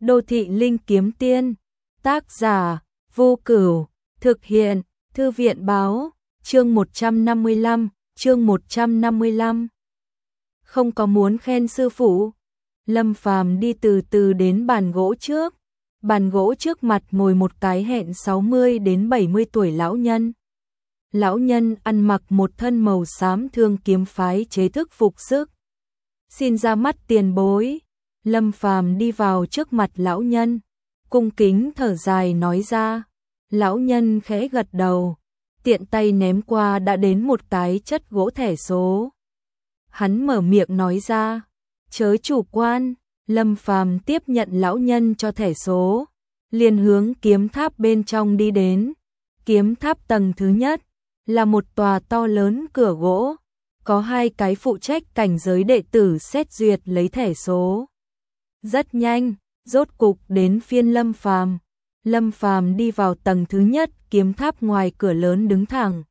Đô thị linh kiếm tiên, tác giả, Vô Cửu, thực hiện, Thư viện báo, chương 155. Không có muốn khen sư phụ. Lâm Phàm đi từ từ đến bàn gỗ trước. Bàn gỗ trước mặt ngồi một cái hẹn 60 đến 70 tuổi lão nhân. Lão nhân ăn mặc một thân màu xám thương kiếm phái chế thức phục sức. Xin ra mắt tiền bối. Lâm Phàm đi vào trước mặt lão nhân, cung kính thở dài nói ra. Lão nhân khẽ gật đầu, tiện tay ném qua đã đến một cái chất gỗ thẻ số. Hắn mở miệng nói ra, chớ chủ quan. Lâm Phàm tiếp nhận lão nhân cho thẻ số, liền hướng kiếm tháp bên trong đi đến. Kiếm tháp tầng thứ nhất là một tòa to lớn cửa gỗ, có hai cái phụ trách cảnh giới đệ tử xét duyệt lấy thẻ số. Rất nhanh, rốt cục đến phiên Lâm Phàm. Lâm Phàm đi vào tầng thứ nhất, kiếm tháp ngoài cửa lớn đứng thẳng.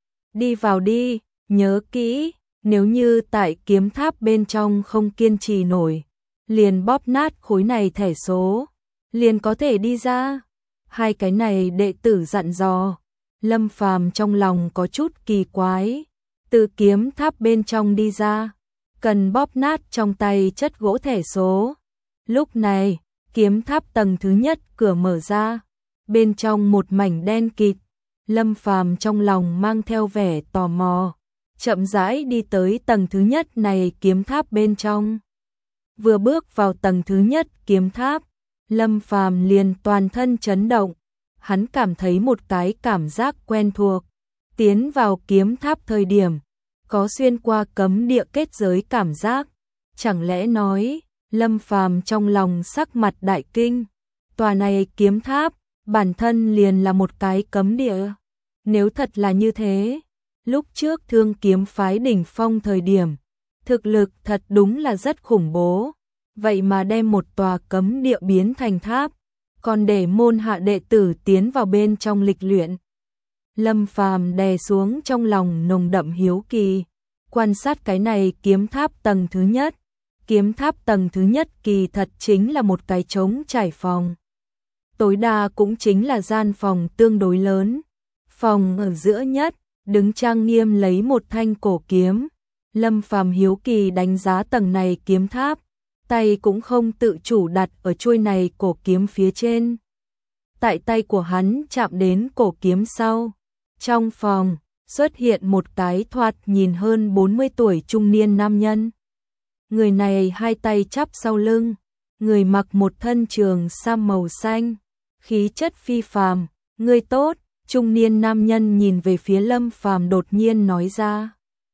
Đi vào đi, nhớ kỹ, nếu như tại kiếm tháp bên trong không kiên trì nổi, liền bóp nát khối này thẻ số, liền có thể đi ra. Hai cái này đệ tử dặn dò. Lâm Phàm trong lòng có chút kỳ quái, từ kiếm tháp bên trong đi ra, cần bóp nát trong tay chất gỗ thẻ số. Lúc này, kiếm tháp tầng thứ nhất cửa mở ra, bên trong một mảnh đen kịt. Lâm Phàm trong lòng mang theo vẻ tò mò, chậm rãi đi tới tầng thứ nhất này kiếm tháp bên trong. Vừa bước vào tầng thứ nhất kiếm tháp, Lâm Phàm liền toàn thân chấn động. Hắn cảm thấy một cái cảm giác quen thuộc. Tiến vào kiếm tháp thời điểm, có xuyên qua cấm địa kết giới cảm giác. Chẳng lẽ nói, Lâm Phàm trong lòng sắc mặt đại kinh. Tòa này kiếm tháp, bản thân liền là một cái cấm địa. Nếu thật là như thế, lúc trước Thương kiếm phái đỉnh phong thời điểm, thực lực thật đúng là rất khủng bố. Vậy mà đem một tòa cấm địa biến thành tháp, còn để môn hạ đệ tử tiến vào bên trong lịch luyện. Lâm Phàm đè xuống trong lòng nồng đậm hiếu kỳ, quan sát cái này kiếm tháp tầng thứ nhất. Kiếm tháp tầng thứ nhất kỳ thật chính là một cái trống trải phòng. Tối đa cũng chính là gian phòng tương đối lớn. Phòng ở giữa nhất, đứng trang nghiêm lấy một thanh cổ kiếm. Lâm Phàm hiếu kỳ đánh giá tầng này kiếm tháp, tay cũng không tự chủ đặt ở chuôi này cổ kiếm phía trên. Tại tay của hắn chạm đến cổ kiếm sau, trong phòng xuất hiện một cái thoạt nhìn hơn 40 tuổi trung niên nam nhân. Người này hai tay chắp sau lưng, người mặc một thân trường sam màu xanh, khí chất phi phàm. Người tốt. Trung niên nam nhân nhìn về phía Lâm Phàm đột nhiên nói ra.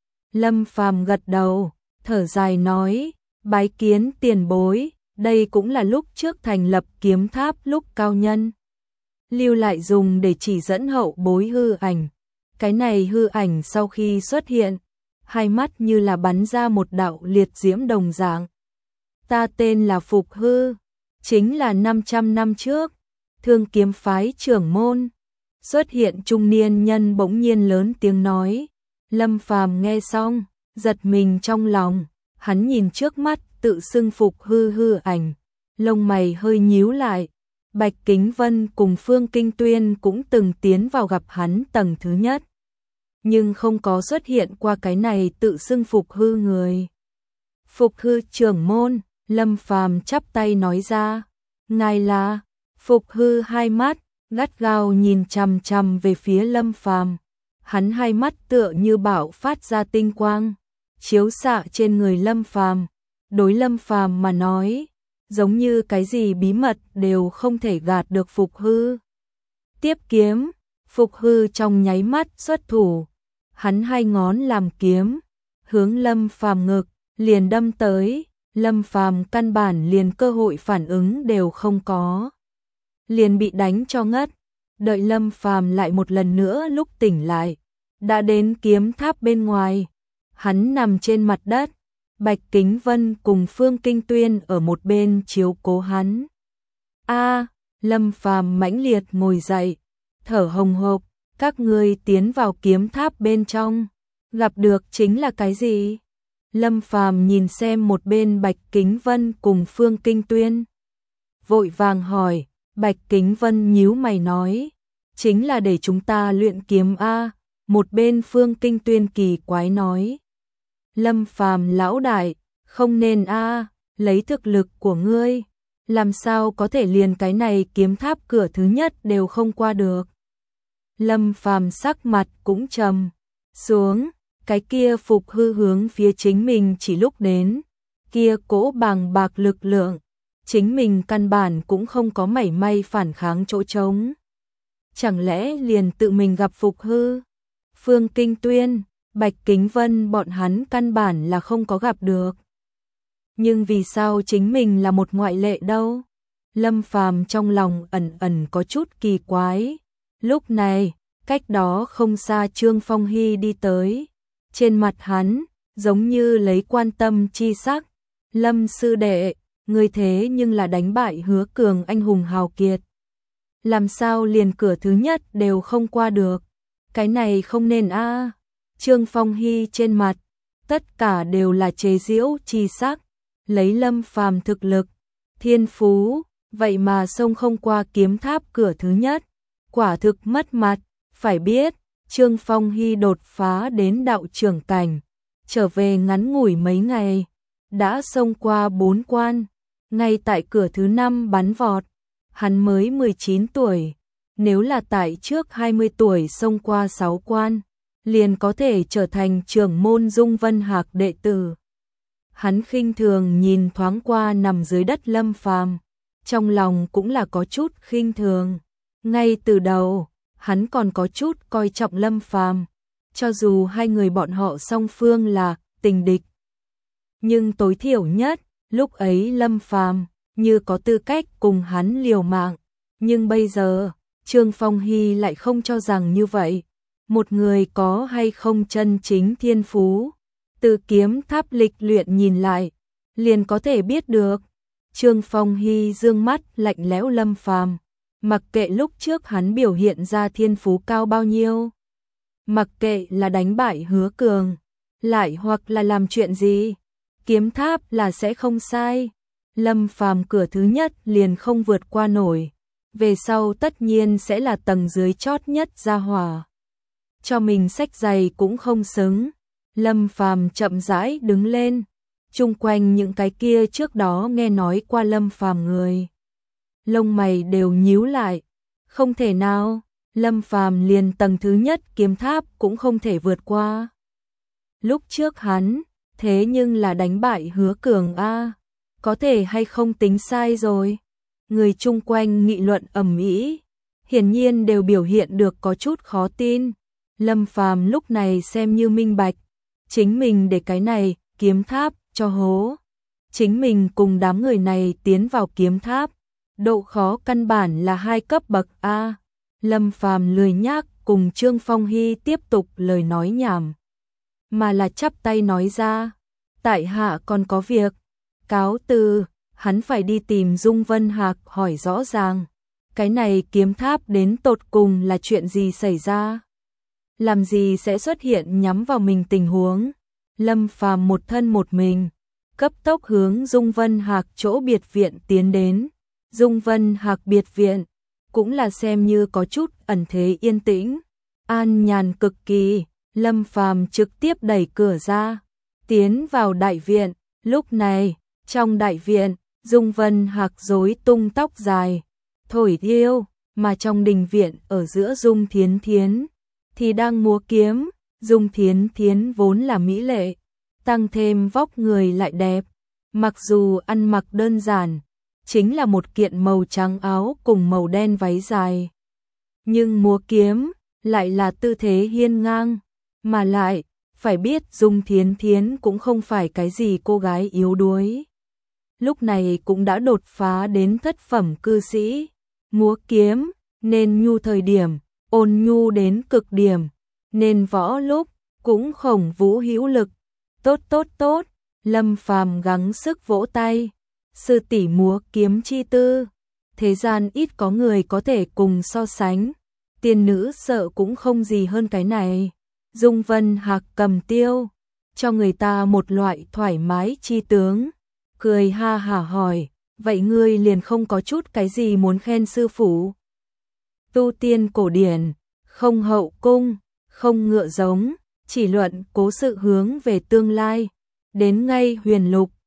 Lâm Phàm gật đầu, thở dài nói, bái kiến tiền bối. Đây cũng là lúc trước thành lập kiếm tháp lúc cao nhân lưu lại dùng để chỉ dẫn hậu bối hư ảnh. Cái này hư ảnh sau khi xuất hiện, hai mắt như là bắn ra một đạo liệt diễm đồng dạng. Ta tên là Phục Hư, chính là 500 năm trước, Thương kiếm phái trưởng môn. Xuất hiện trung niên nhân bỗng nhiên lớn tiếng nói. Lâm Phàm nghe xong, giật mình trong lòng. Hắn nhìn trước mắt tự xưng Phục Hư hư ảnh, lông mày hơi nhíu lại. Bạch Kính Vân cùng Phương Kinh Tuyên cũng từng tiến vào gặp hắn tầng thứ nhất, nhưng không có xuất hiện qua cái này tự xưng Phục Hư người. Phục Hư trưởng môn. Lâm Phàm chắp tay nói ra. Ngài là? Phục Hư hai mắt gắt gao nhìn chằm chằm về phía Lâm Phàm. Hắn hai mắt tựa như bạo phát ra tinh quang, chiếu xạ trên người Lâm Phàm. Đối Lâm Phàm mà nói, giống như cái gì bí mật đều không thể gạt được Phục Hư. Tiếp kiếm. Phục Hư trong nháy mắt xuất thủ. Hắn hai ngón làm kiếm, hướng Lâm Phàm ngực liền đâm tới. Lâm Phàm căn bản liền cơ hội phản ứng đều không có, liền bị đánh cho ngất. Đợi Lâm Phàm lại một lần nữa lúc tỉnh lại, đã đến kiếm tháp bên ngoài. Hắn nằm trên mặt đất, Bạch Kính Vân cùng Phương Kinh Tuyên ở một bên chiếu cố hắn. Lâm Phàm mãnh liệt ngồi dậy, thở hồng hộc. Các ngươi tiến vào kiếm tháp bên trong, gặp được chính là cái gì? Lâm Phàm nhìn xem một bên Bạch Kính Vân cùng Phương Kinh Tuyên. vội vàng hỏi. Bạch Kính Vân nhíu mày nói, chính là để chúng ta luyện kiếm a. Một bên Phương Kinh Tuyên kỳ quái nói, Lâm Phàm lão đại, không nên a, lấy thực lực của ngươi, làm sao có thể liền cái này kiếm tháp cửa thứ nhất đều không qua được. Lâm Phàm sắc mặt cũng trầm xuống, cái kia Phục Hư hướng phía chính mình chỉ lúc đến, kia cỗ bàng bạc lực lượng, chính mình căn bản cũng không có mảy may phản kháng chỗ trống. Chẳng lẽ liền tự mình gặp Phục Hư? Phương Kinh Tuyên, Bạch Kính Vân bọn hắn căn bản là không có gặp được. Nhưng vì sao chính mình là một ngoại lệ đâu? Lâm Phàm trong lòng ẩn ẩn có chút kỳ quái. Lúc này, cách đó không xa Trương Phong Hy đi tới. Trên mặt hắn, giống như lấy quan tâm chi sắc. Lâm sư đệ, người thế nhưng là đánh bại Hứa Cường anh hùng hào kiệt. Làm sao liền cửa thứ nhất đều không qua được? Cái này không nên a. Trương Phong Hy trên mặt, tất cả đều là chế giễu chi sắc. Lấy Lâm Phàm thực lực, thiên phú, vậy mà xông không qua kiếm tháp cửa thứ nhất. Quả thực mất mặt, phải biết, Trương Phong Hy đột phá đến đạo trưởng cảnh, trở về ngắn ngủi mấy ngày, đã xông qua 4 quan, ngay tại cửa thứ 5 bắn vọt, hắn mới 19 tuổi, nếu là tại trước 20 tuổi xông qua 6 quan, liền có thể trở thành trưởng môn Dung Vân Hạc đệ tử. Hắn khinh thường nhìn thoáng qua nằm dưới đất Lâm Phàm, trong lòng cũng là có chút khinh thường. Ngay từ đầu, hắn còn có chút coi trọng Lâm Phàm, cho dù hai người bọn họ song phương là tình địch. Nhưng tối thiểu nhất, lúc ấy Lâm Phàm như có tư cách cùng hắn liều mạng, nhưng bây giờ, Trương Phong Hy lại không cho rằng như vậy. Một người có hay không chân chính thiên phú, từ kiếm tháp lịch luyện nhìn lại, liền có thể biết được. Trương Phong Hy dương mắt lạnh lẽo Lâm Phàm, mặc kệ lúc trước hắn biểu hiện ra thiên phú cao bao nhiêu, mặc kệ là đánh bại Hứa Cường, lại hoặc là làm chuyện gì, kiếm tháp là sẽ không sai. Lâm Phàm cửa thứ nhất liền không vượt qua nổi, về sau tất nhiên sẽ là tầng dưới chót nhất ra hỏa. Cho mình xách giày cũng không xứng. Lâm Phàm chậm rãi đứng lên, chung quanh những cái kia trước đó nghe nói qua Lâm Phàm người, lông mày đều nhíu lại, không thể nào, Lâm Phàm liền tầng thứ nhất kiếm tháp cũng không thể vượt qua. Lúc trước hắn, thế nhưng là đánh bại Hứa Cường a, có thể hay không tính sai rồi. Người chung quanh nghị luận ầm ĩ, hiển nhiên đều biểu hiện được có chút khó tin. Lâm Phàm lúc này xem như minh bạch, chính mình để cái này kiếm tháp cho hố. Chính mình cùng đám người này tiến vào kiếm tháp, độ khó căn bản là 2 cấp bậc a. Lâm Phàm lười nhác cùng Trương Phong Hy tiếp tục lời nói nhảm, mà là chắp tay nói ra, tại hạ còn có việc, cáo từ. Hắn phải đi tìm Dung Vân Hạc hỏi rõ ràng, cái này kiếm tháp đến tột cùng là chuyện gì xảy ra, làm gì sẽ xuất hiện nhắm vào mình tình huống. Lâm Phàm một thân một mình, cấp tốc hướng Dung Vân Hạc chỗ biệt viện tiến đến. Dung Vân Hạc biệt viện, cũng là xem như có chút ẩn thế yên tĩnh, an nhàn cực kỳ. Lâm Phàm trực tiếp đẩy cửa ra, tiến vào đại viện. Lúc này, trong đại viện, Dung Vân Hạc rối tung tóc dài, thổi thiêu, mà trong đình viện ở giữa Dung Thiến Thiến thì đang múa kiếm. Dung Thiến Thiến vốn là mỹ lệ, tăng thêm vóc người lại đẹp, mặc dù ăn mặc đơn giản, chính là một kiện màu trắng áo cùng màu đen váy dài, nhưng múa kiếm lại là tư thế hiên ngang, mà lại phải biết Dung Thiến Thiến cũng không phải cái gì cô gái yếu đuối. Lúc này cũng đã đột phá đến thất phẩm cư sĩ, múa kiếm nên nhu thời điểm, ôn nhu đến cực điểm, nên võ lúc cũng khổng vũ hữu lực. Tốt tốt tốt, Lâm Phàm gắng sức vỗ tay, sư tỷ múa kiếm chi tư, thế gian ít có người có thể cùng so sánh, tiên nữ sợ cũng không gì hơn cái này. Dung Vân Hạc cầm tiêu, cho người ta một loại thoải mái chi tướng, cười ha hả hỏi, vậy ngươi liền không có chút cái gì muốn khen sư phụ. Tu tiên cổ điển, không hậu cung, không ngựa giống, chỉ luận cố sự hướng về tương lai, đến ngay huyền lục,